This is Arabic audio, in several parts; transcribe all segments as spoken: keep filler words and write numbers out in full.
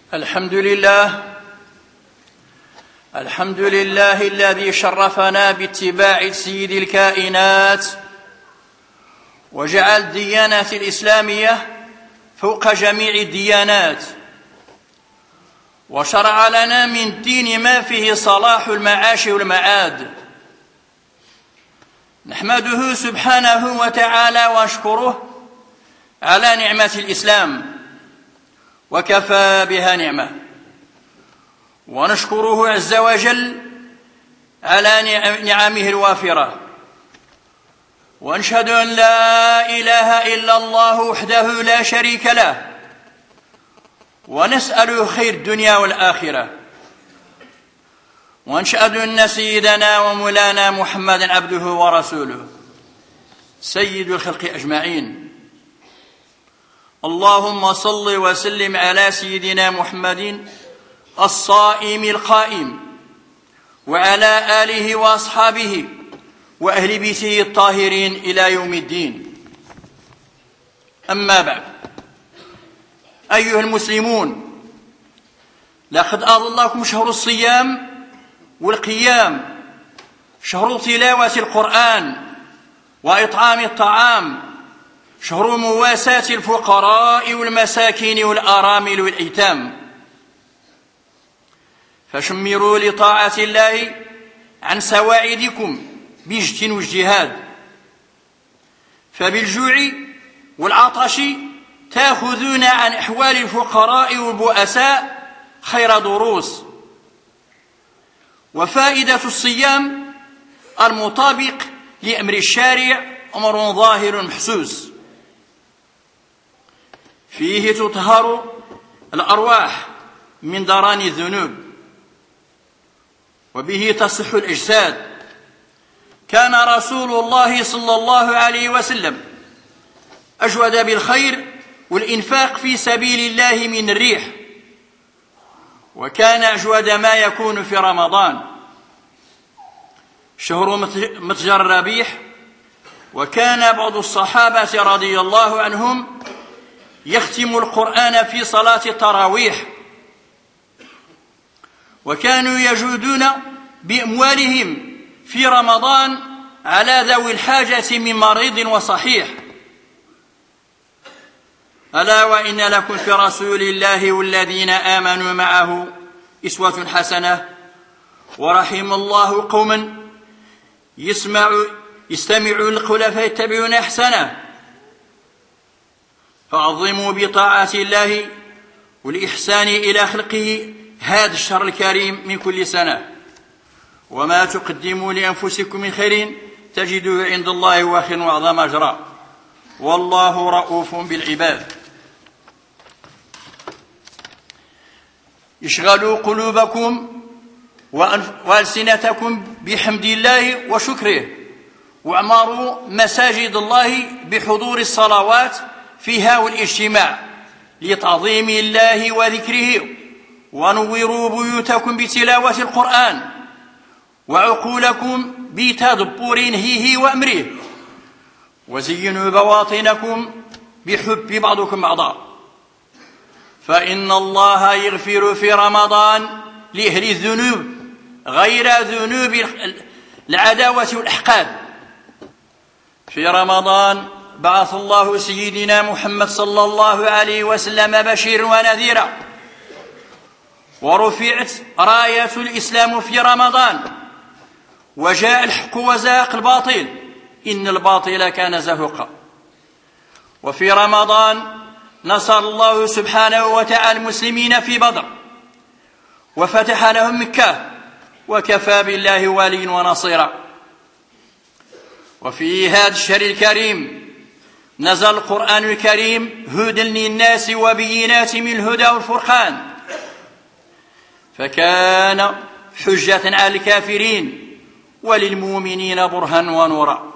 الحمد لله الحمد لله الذي شرفنا باتباع سيد الكائنات وجعل الديانة الإسلامية فوق جميع الديانات، وشرع لنا من الدين ما فيه صلاح المعاش والمعاد. نحمده سبحانه وتعالى ونشكره على نعمة الإسلام وكفى بها نعمة، ونشكره عز وجل على نعمه الوافرة، ونشهد أن لا إله إلا الله وحده لا شريك له، ونسأله خير الدنيا والآخرة، ونشهد أن سيدنا ومولانا محمدا عبده ورسوله سيد الخلق أجمعين. اللهم صل وسلم على سيدنا محمد الصائم القائم، وعلى آله وأصحابه وأهل بيته الطاهرين إلى يوم الدين. أما بعد، أيها المسلمون، لقد أظلكم شهر الصيام والقيام، شهر تلاوة القرآن وإطعام الطعام، شهر مواساة الفقراء والمساكين والأرامل والأيتام. فشمروا لطاعة الله عن سواعدكم بجد واجتهاد، فبالجوع والعطش تأخذون عن أحوال الفقراء والبؤساء خير دروس. وفائدة الصيام المطابق لأمر الشارع أمر ظاهر محسوس، فيه تطهر الأرواح من دران الذنوب، وبه تصح الأجساد. كان رسول الله صلى الله عليه وسلم أجود بالخير والإنفاق في سبيل الله من الريح، وكان أجود ما يكون في رمضان، شهر متجر الربيح. وكان بعض الصحابة رضي الله عنهم يختم القرآن في صلاة التراويح، وكانوا يجودون بأموالهم في رمضان على ذوي الحاجة من مريض وصحيح. ألا وإن لكم في رسول الله والذين آمنوا معه أسوة حسنة، ورحم الله قوما يسمع يستمعون القول فيتبعون أحسنه. فعظموا بطاعة الله والإحسان إلى خلقه هذا الشهر الكريم من كل سنة، وما تقدموا لأنفسكم من خير تجدوه عند الله هو خير وأعظم أجرا، والله رؤوف بالعباد. اشغلوا قلوبكم وألسنتكم بحمد الله وشكره، واعمروا مساجد الله بحضور الصلوات فيها والاجتماع لتعظيم الله وذكره، ونوروا بيوتكم بتلاوة القرآن، وعقولكم بتدبر نهيه وأمره، وزينوا بواطنكم بحب بعضكم بعضا، فإن الله يغفر في رمضان لأهل الذنوب غير ذنوب العداوة والأحقاد. في رمضان بعث الله سيدنا محمد صلى الله عليه وسلم بشيرا ونذيرا، ورفعت راية الإسلام في رمضان، وجاء الحق وزهق الباطل، إن الباطل كان زهوقا. وفي رمضان نصر الله سبحانه وتعالى المسلمين في بدر، وفتح لهم مكة، وكفى بالله وليا ونصيرا. وفي هذا الشهر الكريم نزل القرآن الكريم هدى للناس وبينات من الهدى والفرقان، فكان حجة على الكافرين وللمؤمنين برهانا ونورا.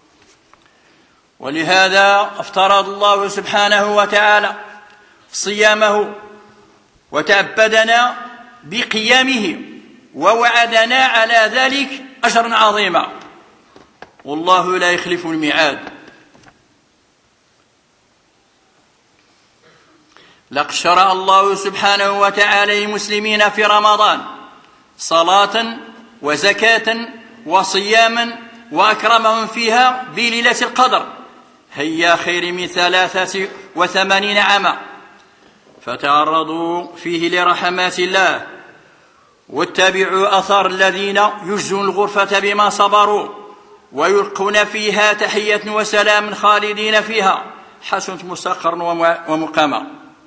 ولهذا افترض الله سبحانه وتعالى صيامه وتعبدنا بقيامه، ووعدنا على ذلك أجرا عظيما، والله لا يخلف الميعاد. لقد شرع الله سبحانه وتعالى للمسلمين في رمضان صلاة وزكاة وصياما وأكرمهم فيها بليلة القدر هي خير من ثلاثة وثمانين عاما، فتعرضوا فيه لرحمات الله واتبعوا أثر الذين يجزون الغرفة بما صبروا ويلقون فيها تحية وسلام خالدين فيها حسنت مستقرا ومقاما.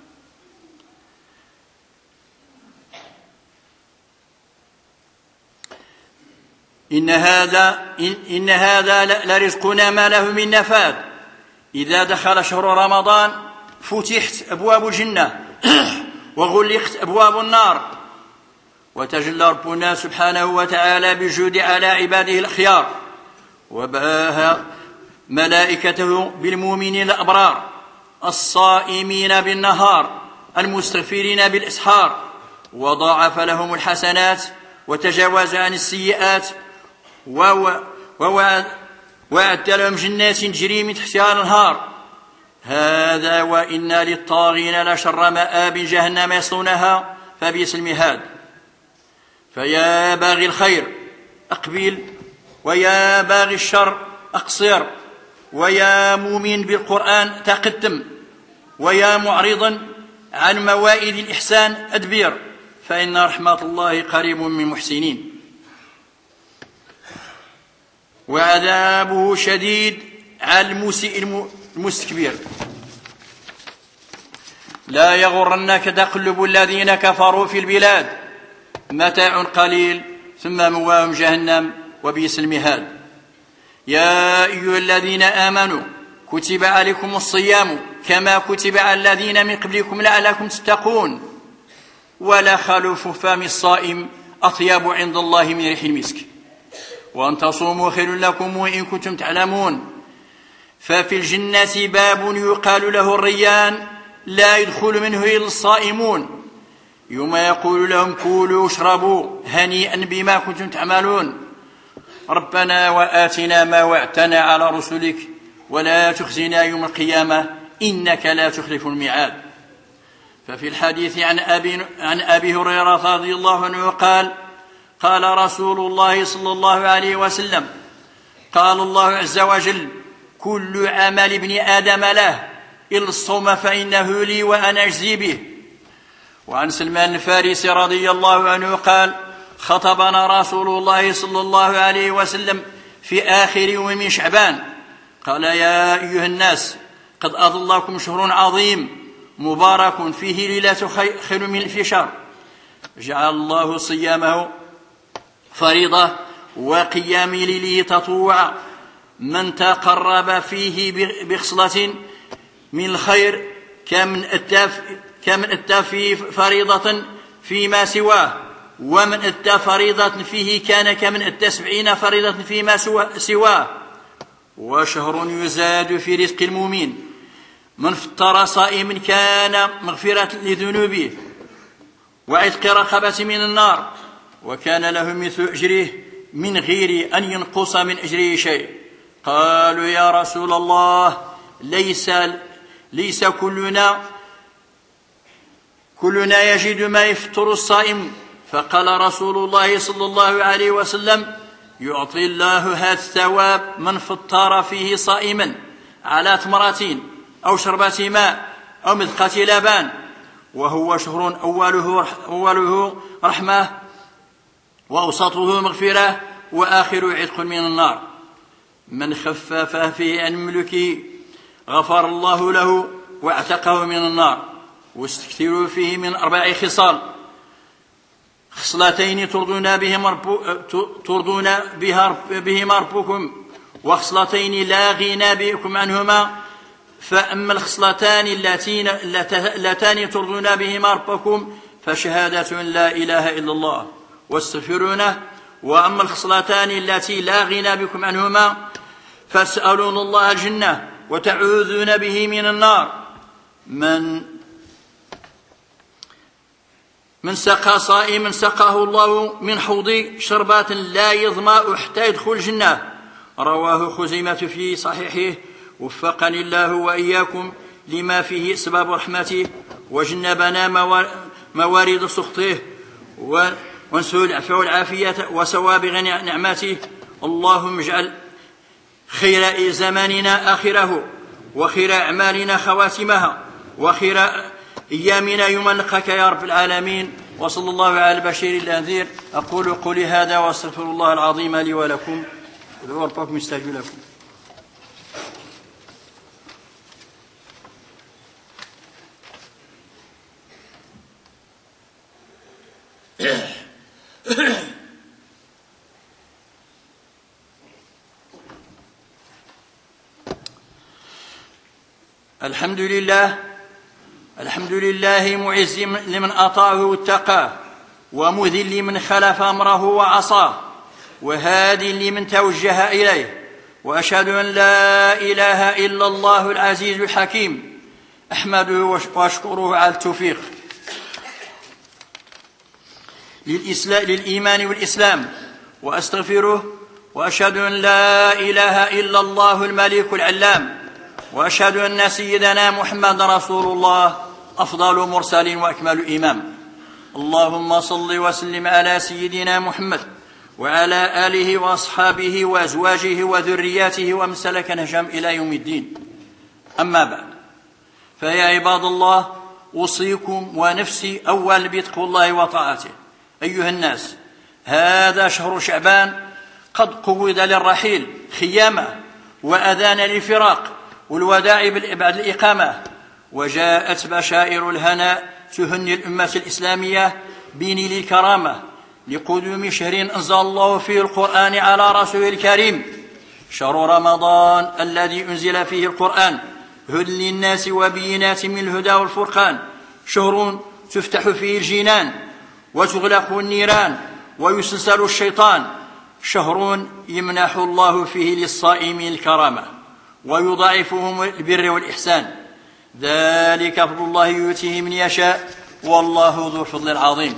إن هذا, إن, إن هذا لرزقنا ما له من نفاد. إذا دخل شهر رمضان فتحت أبواب الجنة وغلقت أبواب النار، وتجلى ربنا سبحانه وتعالى بالجود على عباده الأخيار، وباها ملائكته بالمؤمنين الأبرار الصائمين بالنهار المستغفرين بالإسحار، وضاعف لهم الحسنات وتجاوز عن السيئات، ووعد لهم جنات تجري من تحتها الأنهار. هذا وإن للطاغين لشر مآب جهنم يصلونها فبئس المهاد. فيا باغي الخير أقبل، ويا باغي الشر أقصر، ويا مؤمن بالقرآن تقدم، ويا معرضا عن موائد الإحسان أدبر، فإن رحمة الله قريب من المحسنين، وعذابه شديد على المسيء المستكبر. لا يغرنك تقلب الذين كفروا في البلاد، متاع قليل ثم مواهم جهنم وبئس المهاد. يا أيها الذين آمنوا كتب عليكم الصيام كما كتب على الذين من قبلكم لعلكم تتقون، ولا خلوف فم الصائم أطيب عند الله من ريح المسك، وأن تصوموا خير لكم وإن كنتم تعلمون. ففي الجنة باب يقال له الريان لا يدخل منه إلا الصائمون، يوم يقول لهم كولوا واشربوا هنيئا بما كنتم تعملون، ربنا وآتنا ما وعدتنا على رسلك ولا تخزنا يوم القيامة إنك لا تخلف الميعاد. ففي الحديث عن أبي, عن أبي هريرة رضي الله عنه قال قال رسول الله صلى الله عليه وسلم قال الله عز وجل كل عمل ابن آدم له إلا الصوم فإنه لي وأنا أجزي به. وعن سلمان الفارسي رضي الله عنه قال خطبنا رسول الله صلى الله عليه وسلم في آخر يوم من شعبان قال يا أيها الناس قد أظلكم شهر عظيم مبارك فيه ليلة خير من ألف شهر، جعل الله صيامه فريضة وقيام ليله تطوع، من تقرب فيه بخصلة من الخير كمن أتى كمن أتى فيه فريضة فيما سواه، ومن أتى فريضة فيه كان كمن أتى سبعين فريضة فيما سواه. وشهر يزاد في رزق المؤمن، من فطر صائما كان مغفرة لذنوبه وعتق رقبة من النار، وكان له مثل أجره من غير أن ينقص من أجره شيء. قالوا يا رسول الله ليس ليس كلنا كلنا يجد ما يفطر الصائم؟ فقال رسول الله صلى الله عليه وسلم يعطي الله هذا الثواب من فطر فيه صائما على تمرة أو شربة ماء أو مذقة لبان، وهو شهر أوله, أوله رحمة وأوسطه مغفرة وآخر عتق من النار. من خفف فيه عن ملكه غفر الله له واعتقه من النار. واستكثروا فيه من أربع خصال: خصلتين ترضون بهما ترضون بهما ربكم، وخصلتين لا غنى بكم عنهما. فأما الخصلتان اللتان ترضون بهما ربكم فشهادة لا إله إلا الله واستغفرونه، وأما الخصلتان التي لا غنى بكم عنهما فاسألون الله الجنة وتعوذون به من النار. من من سقى صائما سقاه الله من حوض شربات لا يظمأ حتى يدخل الجنة. رواه خزيمة في صحيحه. وفقني الله وإياكم لما فيه أسباب رحمته وجنبنا موارد سخطه، وانسل العفو والعافية وسوابغ نعمته. اللهم اجعل خير زماننا آخره، وخير أعمالنا خواتمها، وخير أيامنا يوم نلقاك يا رب العالمين. وصلى الله على البشير النذير. أقول قولي هذا وأستغفر الله العظيم لي ولكم، ادعوا ربكم يستجب لكم. الحمد لله، الحمد لله معز لمن أطاعه واتقاه، ومذل لمن خلف أمره وعصاه، وهادي لمن توجه إليه. وأشهد أن لا إله إلا الله العزيز الحكيم، أحمده وأشكره على التوفيق للإيمان والإسلام، وأستغفره. وأشهد أن لا إله إلا الله الملك العلام، وأشهد أن سيدنا محمد رسول الله أفضل مرسل وأكمل إمام. اللهم صل وسلم على سيدنا محمد وعلى آله وأصحابه وأزواجه وذرياته ومن سلك نهجهم إلى يوم الدين. أما بعد، فيا عباد الله، أوصيكم ونفسي أولا بتقوى الله وطاعته. أيها الناس، هذا شهر شعبان قد قود للرحيل خيامة، وأذان للفراق والوداع بعد الإقامة، وجاءت بشائر الهناء تهني الأمة الإسلامية بنيل الكرامة لقدوم شهر أنزل الله فيه القرآن على رسوله الكريم، شهر رمضان الذي أنزل فيه القرآن هدى للناس وبينات من الهدى والفرقان، شهر تفتح فيه الجنان وتغلق النيران ويسلسل الشيطان، شهر يمنح الله فيه للصائمين الكرامة ويضاعفهم البر والإحسان، ذلك فضل الله يؤتيه من يشاء والله ذو الفضل العظيم.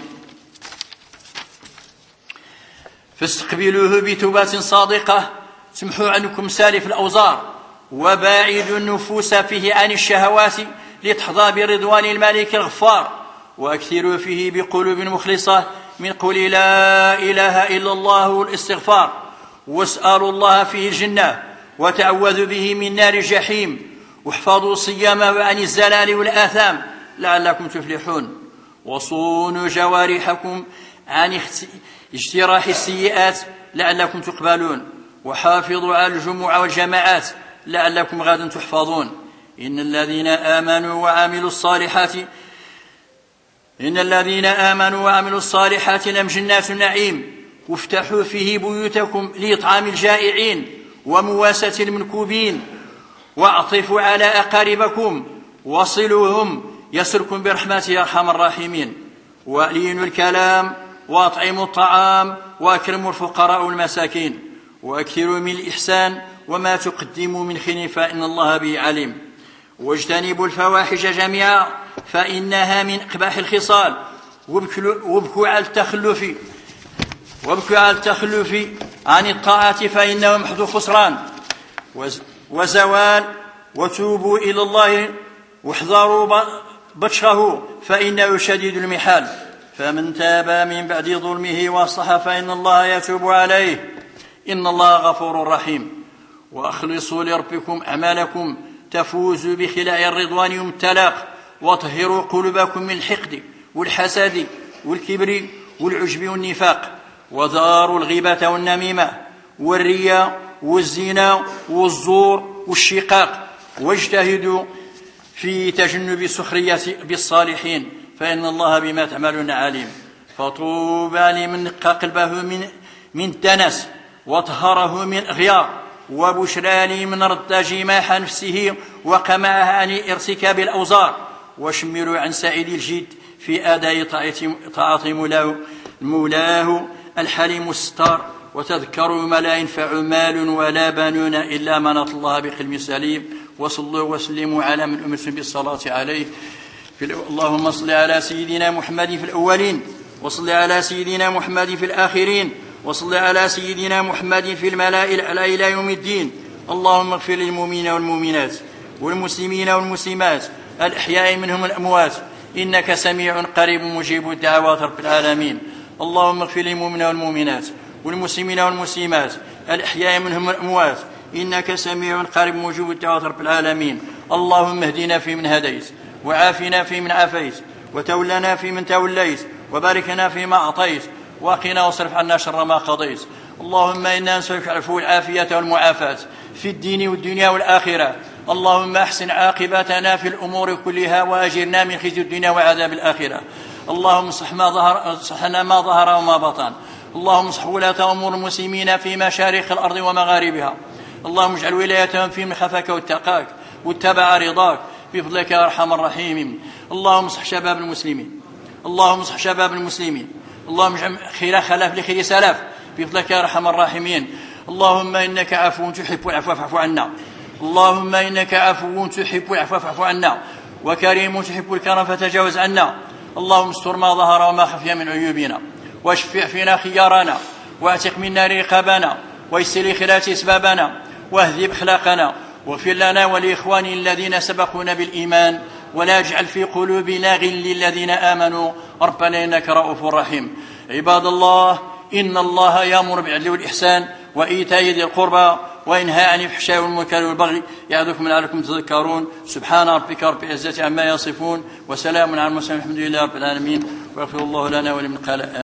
فاستقبلوه بتوبة صادقة تمحو عنكم سالف الأوزار، وباعدوا النفوس فيه عن الشهوات لتحظى برضوان الملك الغفار، وأكثروا فيه بقلوب مخلصة من قول لا إله إلا الله والاستغفار، واسألوا الله فيه الجنة وتعوذوا به من نار الجحيم، واحفظوا صيامه عن الزلال والآثام لعلكم تفلحون، وصونوا جوارحكم عن اجتراح السيئات لعلكم تقبلون، وحافظوا على الجمعة والجماعات لعلكم غدا تحفظون. إن الذين آمنوا وعملوا الصالحات إن الذين آمنوا وعملوا الصالحات لهم جنات النعيم، وافتحوا فيه بيوتكم لإطعام الجائعين ومواساة المنكوبين، واعطفوا على أقاربكم وصلوهم يصلكم برحمته يا أرحم الراحمين، وألينوا الكلام وأطعموا الطعام وأكرموا الفقراء والمساكين، وأكثروا من الإحسان وما تقدموا من خير فإن الله به عليم، واجتنبوا الفواحش جميعا فإنها من أقبح الخصال، وابكوا على التخلف وابكوا على التخلف عن الطاعة فإنه محض خسران وزوال، وتوبوا إلى الله واحذروا بطشه فإنه شديد المحال، فمن تاب من بعد ظلمه واصلح فإن الله يتوب عليه، إن الله غفور رحيم. وأخلصوا لربكم أعمالكم تفوزوا بخلاء الرضوان يوم التلاق، وطهروا قلوبكم من الحقد والحسد والكبر والعجب والنفاق، وذاروا الغيبة والنميمة والرياء والزنا والزور والشقاق، واجتهدوا في تجنب السخرية بالصالحين فإن الله بما تعملون عليم. فطوبى لمن نقى قلبه من من الدنس وطهره من الغيار، وبشرى لمن رد جماح نفسه وقمعها عن ارتكاب الأوزار، وشمروا عن سعيد الجد في أداء طاعة مولاه مولاه الحليم الستار، وتذكروا ما لا ينفع مال ولا بنون إلا من أطاع الله بقلب سليم. وصلوا وسلموا على من أمرتم بالصلاة عليه. في اللهم صل على سيدنا محمد في الأولين، وصل على سيدنا محمد في الآخرين، وصل على سيدنا محمد في الملأ الأعلى إلى يوم الدين. اللهم اغفر للمؤمنين والمؤمنات والمسلمين والمسلمات الأحياء منهم الأموات إنك سميع قريب مجيب الدعوات رب العالمين. اللهم اغفر للمؤمنين والمؤمنات والمسلمين والمسلمات الأحياء منهم والأموات، إنك سميع قريب مجيب الدعوات رب العالمين. اللهم اهدنا فيمن هديت، وعافنا فيمن عافيت، وتولنا فيمن توليت، وبارك لنا فيما أعطيت، وقنا واصرف عنا شر ما قضيت. اللهم إنا نسألك العفو والعافية والمعافاة في الدين والدنيا والآخرة. اللهم أحسن عاقبتنا في الأمور كلها، وأجرنا من خزي الدنيا وعذاب الآخرة. اللهم صح ما ظهر صحنا ما ظهر وما بطن. اللهم صح ولاة أمور المسلمين في مشارق الأرض ومغاربها. اللهم اجعل ولايتهم في من خفاك واتقاك واتبع رضاك بفضلك يا أرحم الراحمين. اللهم صح شباب المسلمين، اللهم صح شباب المسلمين، اللهم اجعل خير خلف لخير سلف بفضلك يا أرحم الراحمين. اللهم إنك عفو تحب العفو فاعف عنا. اللهم إنك عفو تحب العفو فاعف عنا، وكريم تحب الكرم فتجاوز عنا. اللهم استر ما ظهر وما خفي من عيوبنا، واشفع فينا خيارنا، واعتق منا رقابنا، ويسر خيرات اسبابنا، واهذب اخلاقنا، واغفر لنا ولاخواننا الذين سبقونا بالايمان، ولا اجعل في قلوبنا غل للذين امنوا ربنا انك رؤوف رحيم. عباد الله، ان الله يامر بالعدل والاحسان وايتاء ذي القربى وينهى عن الفحشاء والمنكر والبغي يعظكم لعلكم تذكرون. سبحان ربك رب العزة عما يصفون، وسلام على المرسلين، الحمد لله رب العالمين. ويغفر الله لنا ولمن قال